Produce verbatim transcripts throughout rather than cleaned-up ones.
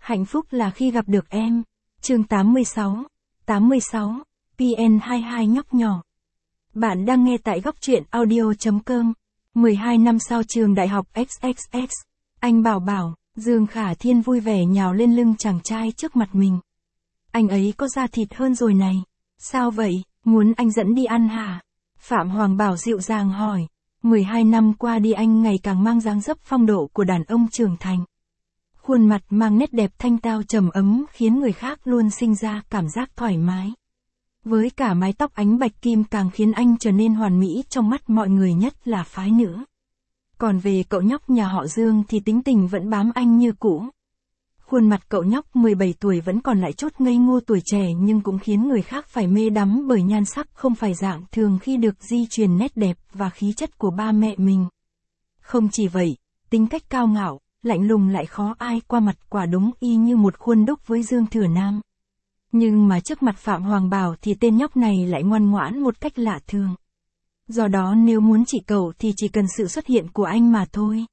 Hạnh phúc là khi gặp được em. Chương tám mươi sáu. tám mươi sáu. pê en hai mươi hai nhóc nhỏ. Bạn đang nghe tại góc truyện audio chấm com. mười hai năm sau trường đại học ích ích ích, anh bảo bảo, Dương Khả Thiên vui vẻ nhào lên lưng chàng trai trước mặt mình. Anh ấy có da thịt hơn rồi này. Sao vậy, muốn anh dẫn đi ăn hả? Phạm Hoàng Bảo dịu dàng hỏi. mười hai năm qua đi anh ngày càng mang dáng dấp phong độ của đàn ông trưởng thành. Khuôn mặt mang nét đẹp thanh tao trầm ấm khiến người khác luôn sinh ra cảm giác thoải mái. Với cả mái tóc ánh bạch kim càng khiến anh trở nên hoàn mỹ trong mắt mọi người, nhất là phái nữ. Còn về cậu nhóc nhà họ Dương thì tính tình vẫn bám anh như cũ. Khuôn mặt cậu nhóc mười bảy tuổi vẫn còn lại chút ngây ngô tuổi trẻ nhưng cũng khiến người khác phải mê đắm bởi nhan sắc không phải dạng thường khi được di truyền nét đẹp và khí chất của ba mẹ mình. Không chỉ vậy, tính cách cao ngạo, lạnh lùng lại khó ai qua mặt, quả đúng y như một khuôn đúc với Dương Thừa Nam. Nhưng mà trước mặt Phạm Hoàng Bảo thì tên nhóc này lại ngoan ngoãn một cách lạ thường. Do đó nếu muốn chỉ cậu thì chỉ cần sự xuất hiện của anh mà thôi.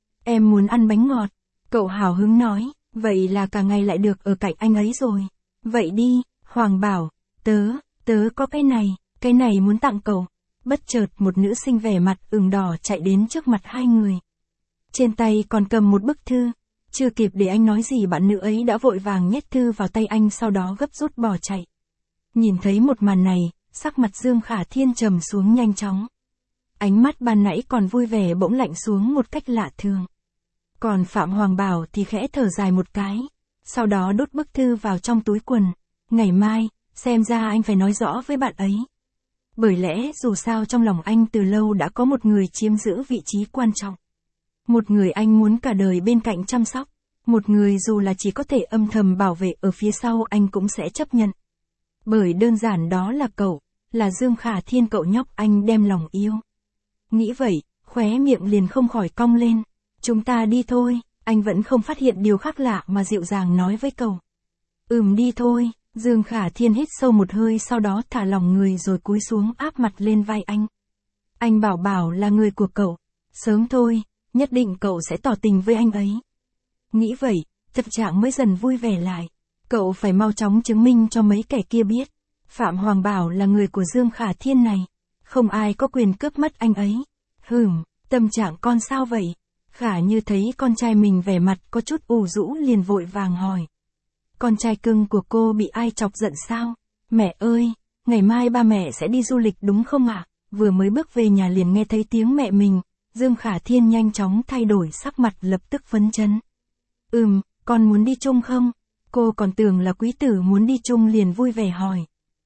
Em muốn ăn bánh ngọt, cậu hào hứng nói, vậy là cả ngày lại được ở cạnh anh ấy rồi. Vậy đi, Hoàng Bảo, tớ, tớ có cái này, cái này muốn tặng cậu. Bất chợt một nữ sinh vẻ mặt ửng đỏ chạy đến trước mặt hai người. Trên tay còn cầm một bức thư. Chưa kịp để anh nói gì bạn nữ ấy đã vội vàng nhét thư vào tay anh, sau đó gấp rút bỏ chạy. Nhìn thấy một màn này, sắc mặt Dương Khả Thiên trầm xuống nhanh chóng. Ánh mắt ban nãy còn vui vẻ bỗng lạnh xuống một cách lạ thường. Còn Phạm Hoàng Bảo thì khẽ thở dài một cái, sau đó đút bức thư vào trong túi quần. Ngày mai, xem ra anh phải nói rõ với bạn ấy. Bởi lẽ dù sao trong lòng anh từ lâu đã có một người chiếm giữ vị trí quan trọng. Một người anh muốn cả đời bên cạnh chăm sóc. Một người dù là chỉ có thể âm thầm bảo vệ ở phía sau anh cũng sẽ chấp nhận. Bởi đơn giản đó là cậu, là Dương Khả Thiên, cậu nhóc anh đem lòng yêu. Nghĩ vậy, khóe miệng liền không khỏi cong lên. Chúng ta đi thôi, anh vẫn không phát hiện điều khác lạ mà dịu dàng nói với cậu. Ừm đi thôi, Dương Khả Thiên hít sâu một hơi, sau đó thả lỏng người rồi cúi xuống áp mặt lên vai anh. Anh bảo bảo là người của cậu, sớm thôi, nhất định cậu sẽ tỏ tình với anh ấy. Nghĩ vậy, tâm trạng mới dần vui vẻ lại. Cậu phải mau chóng chứng minh cho mấy kẻ kia biết. Phạm Hoàng Bảo là người của Dương Khả Thiên này. Không ai có quyền cướp mất anh ấy. Hừm, tâm trạng con sao vậy? Khả Như thấy con trai mình vẻ mặt có chút ủ rũ liền vội vàng hỏi. Con trai cưng của cô bị ai chọc giận sao? Mẹ ơi, ngày mai ba mẹ sẽ đi du lịch đúng không ạ? Vừa mới bước về nhà liền nghe thấy tiếng mẹ mình. Dương Khả Thiên nhanh chóng thay đổi sắc mặt, lập tức phấn chấn. Ừm, con muốn đi chung không? Cô còn tưởng là quý tử muốn đi chung liền vui vẻ hỏi.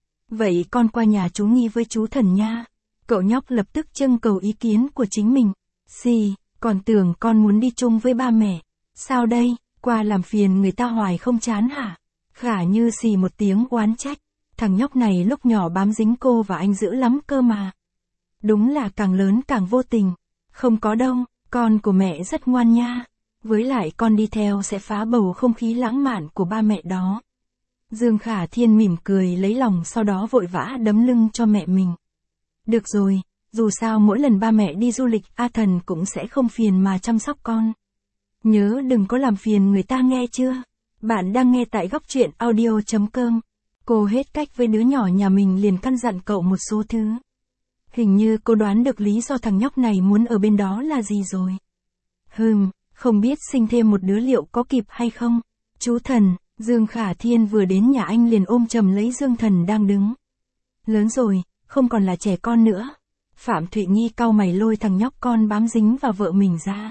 Vậy con qua nhà chú Nghi với chú Thần nha. Cậu nhóc lập tức trưng cầu ý kiến của chính mình. Xì, còn tưởng con muốn đi chung với ba mẹ. Sao đây, qua làm phiền người ta hoài không chán hả? Khả Như xì một tiếng oán trách. Thằng nhóc này lúc nhỏ bám dính cô và anh dữ lắm cơ mà. Đúng là càng lớn càng vô tình. Không có đâu, con của mẹ rất ngoan nha. Với lại con đi theo sẽ phá bầu không khí lãng mạn của ba mẹ đó. Dương Khả Thiên mỉm cười lấy lòng, sau đó vội vã đấm lưng cho mẹ mình. Được rồi, dù sao mỗi lần ba mẹ đi du lịch A Thần cũng sẽ không phiền mà chăm sóc con. Nhớ đừng có làm phiền người ta nghe chưa? Bạn đang nghe tại góc truyện audio chấm com. Cô hết cách với đứa nhỏ nhà mình liền căn dặn cậu một số thứ. Hình như cô đoán được lý do thằng nhóc này muốn ở bên đó là gì rồi. Hừm, không biết sinh thêm một đứa liệu có kịp hay không? Chú Thần, Dương Khả Thiên vừa đến nhà anh liền ôm chầm lấy Dương Thần đang đứng. Lớn rồi, không còn là trẻ con nữa. Phạm Thụy Nghi cau mày lôi thằng nhóc con bám dính vào vợ mình ra.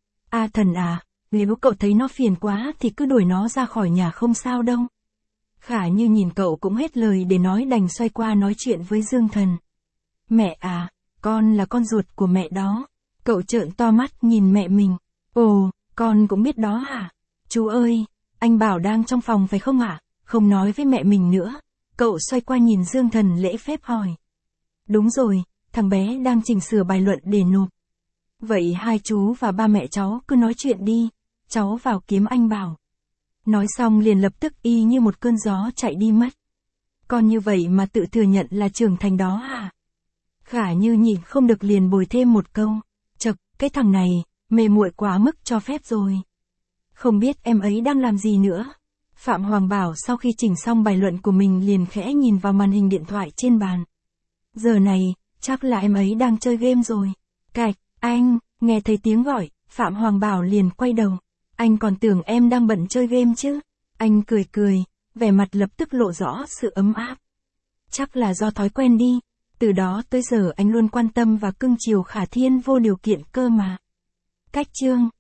A Thần à, nếu cậu thấy nó phiền quá thì cứ đuổi nó ra khỏi nhà không sao đâu. Khả Như nhìn cậu cũng hết lời để nói, đành xoay qua nói chuyện với Dương Thần. Mẹ à, con là con ruột của mẹ đó. Cậu trợn to mắt nhìn mẹ mình. Ồ, con cũng biết đó hả? Chú ơi, anh Bảo đang trong phòng phải không ạ? Không nói với mẹ mình nữa. Cậu xoay qua nhìn Dương Thần lễ phép hỏi. Đúng rồi, thằng bé đang chỉnh sửa bài luận để nộp. Vậy hai chú và ba mẹ cháu cứ nói chuyện đi, cháu vào kiếm anh Bảo. Nói xong liền lập tức y như một cơn gió chạy đi mất. Con như vậy mà tự thừa nhận là trưởng thành đó hả? Khả Như nhìn không được liền bồi thêm một câu. Chật, cái thằng này, mê muội quá mức cho phép rồi. Không biết em ấy đang làm gì nữa. Phạm Hoàng Bảo sau khi chỉnh xong bài luận của mình liền khẽ nhìn vào màn hình điện thoại trên bàn. Giờ này, chắc là em ấy đang chơi game rồi. Cạch, anh, nghe thấy tiếng gọi, Phạm Hoàng Bảo liền quay đầu. Anh còn tưởng em đang bận chơi game chứ. Anh cười cười, vẻ mặt lập tức lộ rõ sự ấm áp. Chắc là do thói quen đi. Từ đó tới giờ anh luôn quan tâm và cưng chiều Khả Thiên vô điều kiện cơ mà. Cách chương